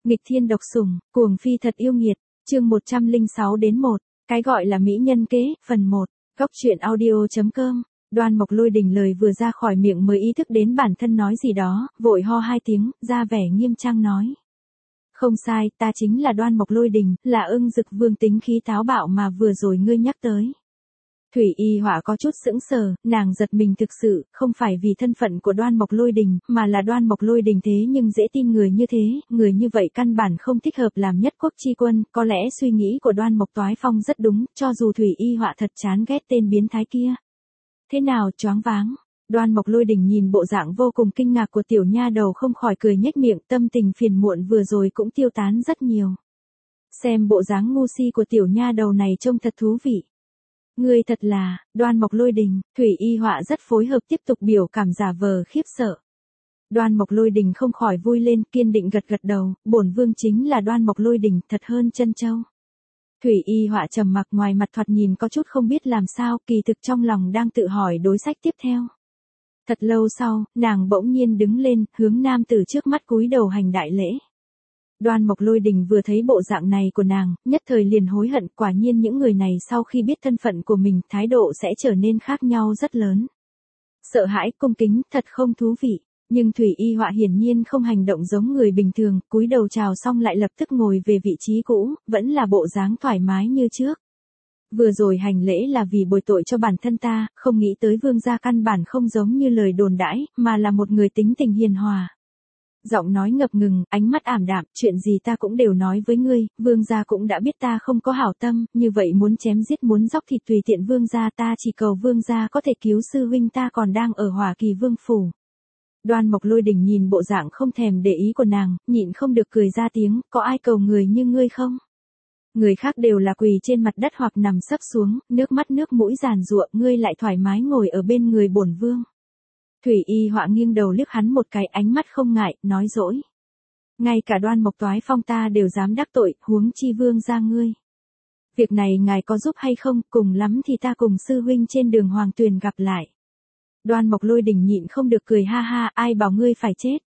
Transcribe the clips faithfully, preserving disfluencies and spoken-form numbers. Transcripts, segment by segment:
Nghịch thiên độc sủng, cuồng phi thật yêu nghiệt, chương một trăm lẻ sáu đến một, cái gọi là mỹ nhân kế, phần một, góc truyện audio.com. Đoan Mộc Lôi Đình lời vừa ra khỏi miệng mới ý thức đến bản thân nói gì đó, vội ho hai tiếng, ra vẻ nghiêm trang nói. Không sai, ta chính là Đoan Mộc Lôi Đình, là Ưng Dực Vương tính khí táo bạo mà vừa rồi ngươi nhắc tới. Thủy Y Họa có chút sững sờ, nàng giật mình thực sự, không phải vì thân phận của Đoan Mộc Lôi Đình, mà là Đoan Mộc Lôi Đình thế nhưng dễ tin người như thế, người như vậy căn bản không thích hợp làm nhất quốc chi quân, có lẽ suy nghĩ của Đoan Mộc Toái Phong rất đúng, cho dù Thủy Y Họa thật chán ghét tên biến thái kia. Thế nào, choáng váng? Đoan Mộc Lôi Đình nhìn bộ dạng vô cùng kinh ngạc của tiểu nha đầu không khỏi cười nhếch miệng, tâm tình phiền muộn vừa rồi cũng tiêu tán rất nhiều. Xem bộ dáng ngu si của tiểu nha đầu này trông thật thú vị. Ngươi thật là, Đoan Mộc Lôi Đình, Thủy Y Họa rất phối hợp tiếp tục biểu cảm giả vờ khiếp sợ. Đoan Mộc Lôi Đình không khỏi vui lên, kiên định gật gật đầu, bổn vương chính là Đoan Mộc Lôi Đình, thật hơn chân châu. Thủy Y Họa trầm mặc, ngoài mặt thoạt nhìn có chút không biết làm sao, kỳ thực trong lòng đang tự hỏi đối sách tiếp theo. Thật lâu sau, nàng bỗng nhiên đứng lên, hướng nam tử trước mắt cúi đầu hành đại lễ. Đoan Mộc Lôi Đình vừa thấy bộ dạng này của nàng, nhất thời liền hối hận, quả nhiên những người này sau khi biết thân phận của mình, thái độ sẽ trở nên khác nhau rất lớn. Sợ hãi, cung kính, thật không thú vị. Nhưng Thủy Y Họa hiển nhiên không hành động giống người bình thường, cúi đầu chào xong lại lập tức ngồi về vị trí cũ, vẫn là bộ dáng thoải mái như trước. Vừa rồi hành lễ là vì bồi tội cho bản thân ta, không nghĩ tới vương gia căn bản không giống như lời đồn đãi, mà là một người tính tình hiền hòa. Giọng nói ngập ngừng, ánh mắt ảm đạm, chuyện gì ta cũng đều nói với ngươi, vương gia cũng đã biết ta không có hảo tâm, như vậy muốn chém giết muốn dóc thịt tùy tiện vương gia, ta chỉ cầu vương gia có thể cứu sư huynh ta còn đang ở Hỏa Kỳ Vương phủ. Đoan Mộc Lôi Đình nhìn bộ dạng không thèm để ý của nàng, nhịn không được cười ra tiếng, có ai cầu người như ngươi không? Người khác đều là quỳ trên mặt đất hoặc nằm sấp xuống, nước mắt nước mũi giàn giụa, ngươi lại thoải mái ngồi ở bên người bổn vương. Thủy Y Họa nghiêng đầu liếc hắn một cái, ánh mắt không ngại, nói dỗi. Ngay cả Đoan Mộc Toái Phong ta đều dám đắc tội, huống chi vương gia ngươi. Việc này ngài có giúp hay không, cùng lắm thì ta cùng sư huynh trên đường Hoàng Tuyền gặp lại. Đoan Mộc Lôi Đình nhịn không được cười ha ha, ai bảo ngươi phải chết.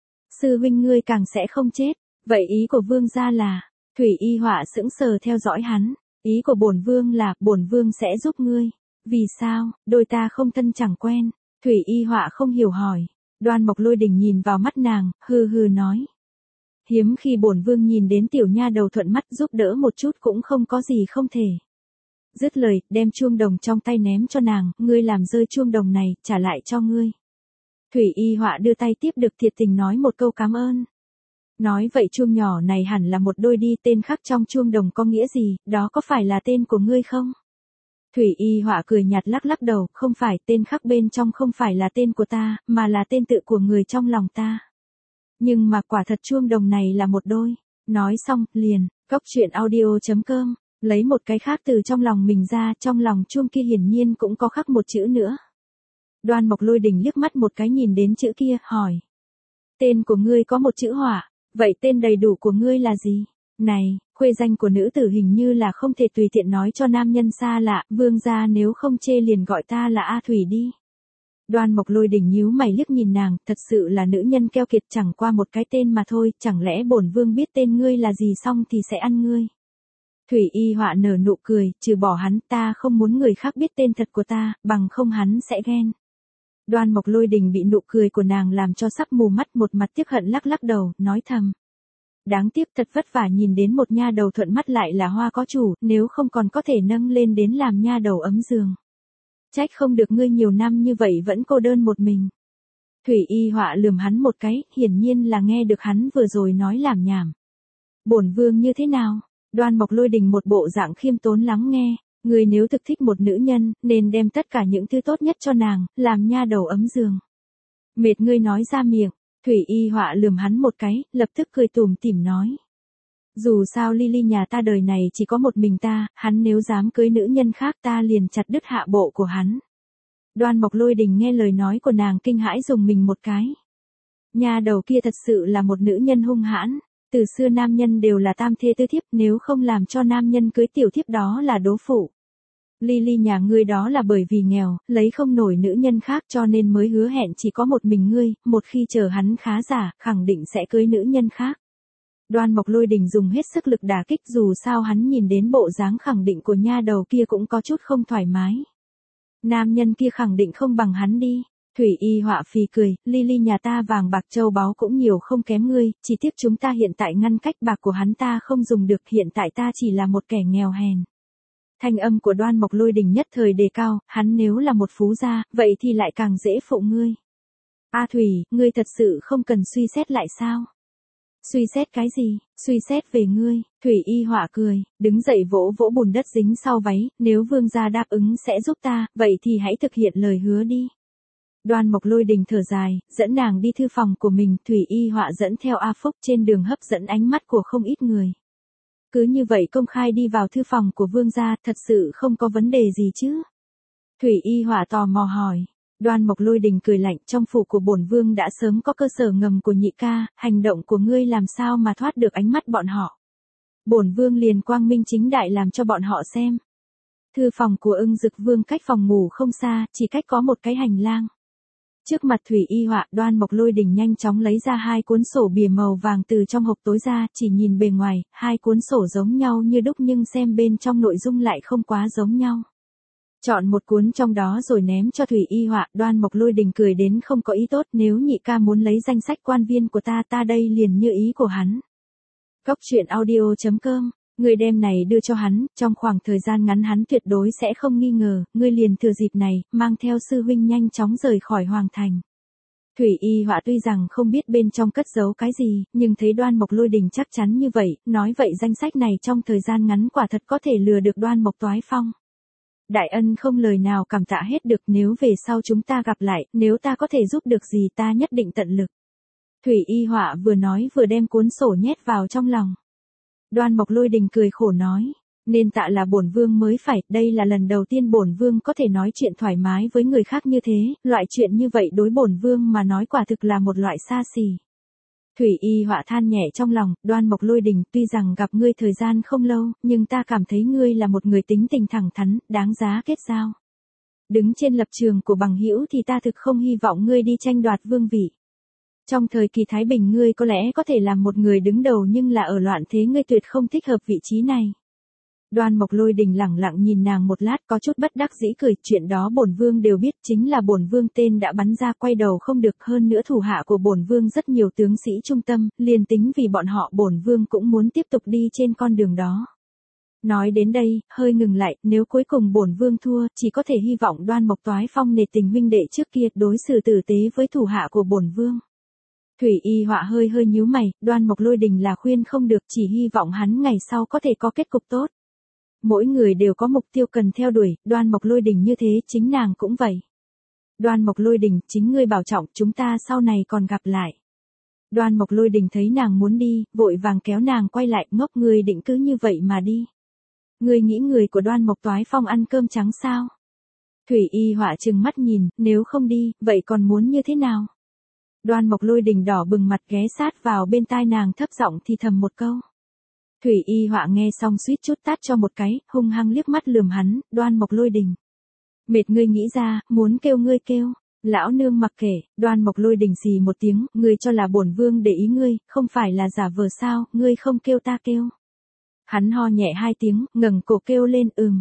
Sư huynh ngươi càng sẽ không chết, vậy ý của vương gia là, Thủy Y Họa sững sờ theo dõi hắn, ý của bổn vương là, bổn vương sẽ giúp ngươi. Vì sao, đôi ta không thân chẳng quen. Thủy Y Họa không hiểu hỏi. Đoan Mộc Lôi Đình nhìn vào mắt nàng, hừ hừ nói. Hiếm khi bổn vương nhìn đến tiểu nha đầu thuận mắt, giúp đỡ một chút cũng không có gì không thể. Dứt lời, đem chuông đồng trong tay ném cho nàng, ngươi làm rơi chuông đồng này, trả lại cho ngươi. Thủy Y Họa đưa tay tiếp được, thiệt tình nói một câu cảm ơn. Nói vậy chuông nhỏ này hẳn là một đôi đi, tên khắc trong chuông đồng có nghĩa gì, đó có phải là tên của ngươi không? Thủy Y Họa cười nhạt lắc lắc đầu, không phải, tên khắc bên trong không phải là tên của ta, mà là tên tự của người trong lòng ta. Nhưng mà quả thật chuông đồng này là một đôi. Nói xong, liền, góc truyện audio.com, lấy một cái khác từ trong lòng mình ra, trong lòng chuông kia hiển nhiên cũng có khắc một chữ nữa. Đoan Mộc Lôi Đình liếc mắt một cái nhìn đến chữ kia, hỏi. Tên của ngươi có một chữ hỏa, vậy tên đầy đủ của ngươi là gì? Này, khuê danh của nữ tử hình như là không thể tùy tiện nói cho nam nhân xa lạ, vương gia nếu không chê liền gọi ta là A Thủy đi. Đoan Mộc Lôi Đình nhíu mày liếc nhìn nàng, thật sự là nữ nhân keo kiệt, chẳng qua một cái tên mà thôi, chẳng lẽ bổn vương biết tên ngươi là gì xong thì sẽ ăn ngươi. Thủy Y Họa nở nụ cười, trừ bỏ hắn, ta không muốn người khác biết tên thật của ta, bằng không hắn sẽ ghen. Đoan Mộc Lôi Đình bị nụ cười của nàng làm cho sắp mù mắt, một mặt tiếc hận lắc lắc đầu, nói thầm. Đáng tiếc, thật vất vả nhìn đến một nha đầu thuận mắt lại là hoa có chủ, nếu không còn có thể nâng lên đến làm nha đầu ấm giường. Trách không được ngươi nhiều năm như vậy vẫn cô đơn một mình. Thủy Y Họa lườm hắn một cái, hiển nhiên là nghe được hắn vừa rồi nói làm nhảm. Bổn vương như thế nào? Đoan Mộc Lôi Đình một bộ dạng khiêm tốn lắng nghe, ngươi nếu thực thích một nữ nhân, nên đem tất cả những thứ tốt nhất cho nàng, làm nha đầu ấm giường. Mệt ngươi nói ra miệng. Thủy Y Họa lườm hắn một cái, lập tức cười tủm tỉm nói. Dù sao Lily nhà ta đời này chỉ có một mình ta, hắn nếu dám cưới nữ nhân khác ta liền chặt đứt hạ bộ của hắn. Đoan Mộc Lôi Đình nghe lời nói của nàng kinh hãi dùng mình một cái. Nhà đầu kia thật sự là một nữ nhân hung hãn, từ xưa nam nhân đều là tam thê tứ thiếp, nếu không làm cho nam nhân cưới tiểu thiếp đó là đố phụ. Lily nhà ngươi đó là bởi vì nghèo, lấy không nổi nữ nhân khác cho nên mới hứa hẹn chỉ có một mình ngươi, một khi chờ hắn khá giả, khẳng định sẽ cưới nữ nhân khác. Đoan Mộc Lôi Đình dùng hết sức lực đả kích, dù sao hắn nhìn đến bộ dáng khẳng định của nha đầu kia cũng có chút không thoải mái. Nam nhân kia khẳng định không bằng hắn đi. Thủy Y Họa phì cười, Lily nhà ta vàng bạc châu báu cũng nhiều không kém ngươi, chỉ tiếc chúng ta hiện tại ngăn cách bạc của hắn ta không dùng được, hiện tại ta chỉ là một kẻ nghèo hèn. Thanh âm của Đoan Mộc Lôi Đình nhất thời đề cao, hắn nếu là một phú gia, vậy thì lại càng dễ phụ ngươi. A Thủy, ngươi thật sự không cần suy xét lại sao? Suy xét cái gì? Suy xét về ngươi. Thủy Y Họa cười, đứng dậy vỗ vỗ bùn đất dính sau váy, nếu vương gia đáp ứng sẽ giúp ta, vậy thì hãy thực hiện lời hứa đi. Đoan Mộc Lôi Đình thở dài, dẫn nàng đi thư phòng của mình, Thủy Y Họa dẫn theo A Phúc, trên đường hấp dẫn ánh mắt của không ít người. Cứ như vậy công khai đi vào thư phòng của vương gia, thật sự không có vấn đề gì chứ? Thủy Y Họa tò mò hỏi. Đoan Mộc Lôi Đình cười lạnh, trong phủ của bổn vương đã sớm có cơ sở ngầm của nhị ca, hành động của ngươi làm sao mà thoát được ánh mắt bọn họ. Bổn vương liền quang minh chính đại làm cho bọn họ xem. Thư phòng của Ưng Dực Vương cách phòng ngủ không xa, chỉ cách có một cái hành lang. Trước mặt Thủy Y Họa, Đoan Mộc Lôi Đình nhanh chóng lấy ra hai cuốn sổ bìa màu vàng từ trong hộp tối ra, chỉ nhìn bề ngoài, hai cuốn sổ giống nhau như đúc nhưng xem bên trong nội dung lại không quá giống nhau. Chọn một cuốn trong đó rồi ném cho Thủy Y Họa, Đoan Mộc Lôi Đình cười đến không có ý tốt, nếu nhị ca muốn lấy danh sách quan viên của ta, ta đây liền như ý của hắn. Góc truyện audio chấm com, người đem này đưa cho hắn, trong khoảng thời gian ngắn hắn tuyệt đối sẽ không nghi ngờ, ngươi liền thừa dịp này, mang theo sư huynh nhanh chóng rời khỏi hoàng thành. Thủy Y Họa tuy rằng không biết bên trong cất giấu cái gì, nhưng thấy Đoan Mộc Lôi Đình chắc chắn như vậy, nói vậy danh sách này trong thời gian ngắn quả thật có thể lừa được Đoan Mộc Toái Phong. Đại ân không lời nào cảm tạ hết được, nếu về sau chúng ta gặp lại, nếu ta có thể giúp được gì ta nhất định tận lực. Thủy Y Họa vừa nói vừa đem cuốn sổ nhét vào trong lòng. Đoan Mộc Lôi Đình cười khổ nói, nên tạ là bổn vương mới phải, đây là lần đầu tiên bổn vương có thể nói chuyện thoải mái với người khác như thế, loại chuyện như vậy đối bổn vương mà nói quả thực là một loại xa xỉ. Thủy Y Họa than nhẹ trong lòng, Đoan Mộc Lôi Đình, tuy rằng gặp ngươi thời gian không lâu, nhưng ta cảm thấy ngươi là một người tính tình thẳng thắn, đáng giá kết giao. Đứng trên lập trường của bằng hữu thì ta thực không hy vọng ngươi đi tranh đoạt vương vị. Trong thời kỳ Thái Bình ngươi có lẽ có thể làm một người đứng đầu nhưng là ở loạn thế ngươi tuyệt không thích hợp vị trí này. Đoan Mộc Lôi Đình lẳng lặng nhìn nàng một lát, có chút bất đắc dĩ cười, chuyện đó bổn vương đều biết, chính là bổn vương tên đã bắn ra quay đầu không được, hơn nữa thủ hạ của bổn vương rất nhiều tướng sĩ trung tâm, liền tính vì bọn họ bổn vương cũng muốn tiếp tục đi trên con đường đó. Nói đến đây, hơi ngừng lại, nếu cuối cùng bổn vương thua, chỉ có thể hy vọng Đoan Mộc Toái Phong nể tình huynh đệ trước kia đối xử tử tế với thủ hạ của bổn vương. Thủy Y Họa hơi hơi nhíu mày, Đoan Mộc Lôi Đình là khuyên không được, chỉ hy vọng hắn ngày sau có thể có kết cục tốt. Mỗi người đều có mục tiêu cần theo đuổi, Đoan Mộc Lôi Đình như thế, chính nàng cũng vậy. Đoan Mộc Lôi Đình, chính ngươi bảo trọng, chúng ta sau này còn gặp lại. Đoan Mộc Lôi Đình thấy nàng muốn đi, vội vàng kéo nàng quay lại, ngốc, ngươi định cứ như vậy mà đi. Ngươi nghĩ người của Đoan Mộc Toái Phong ăn cơm trắng sao? Thủy Y Họa trừng mắt nhìn, nếu không đi, vậy còn muốn như thế nào? Đoan Mộc Lôi Đình đỏ bừng mặt ghé sát vào bên tai nàng thấp giọng thì thầm một câu. Thủy Y Họa nghe xong suýt chút tát cho một cái, hung hăng liếc mắt lườm hắn, Đoan Mộc Lôi Đình. Mệt ngươi nghĩ ra, muốn kêu ngươi kêu. Lão nương mặc kệ, Đoan Mộc Lôi Đình xì một tiếng, ngươi cho là bổn vương để ý ngươi, không phải là giả vờ sao, ngươi không kêu ta kêu. Hắn ho nhẹ hai tiếng, ngẩng cổ kêu lên, ừm.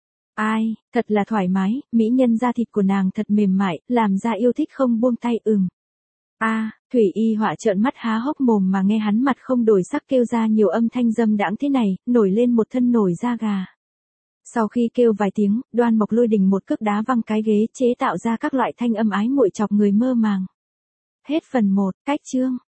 Ai, thật là thoải mái, mỹ nhân da thịt của nàng thật mềm mại, làm ra yêu thích không buông tay, ừm. A, à, Thủy Y Họa trợn mắt há hốc mồm mà nghe hắn mặt không đổi sắc kêu ra nhiều âm thanh dâm đãng thế này, nổi lên một thân nổi da gà. Sau khi kêu vài tiếng, Đoan Mộc Lôi Đình một cước đá văng cái ghế, chế tạo ra các loại thanh âm ái muội chọc người mơ màng. Hết phần một, cách chương.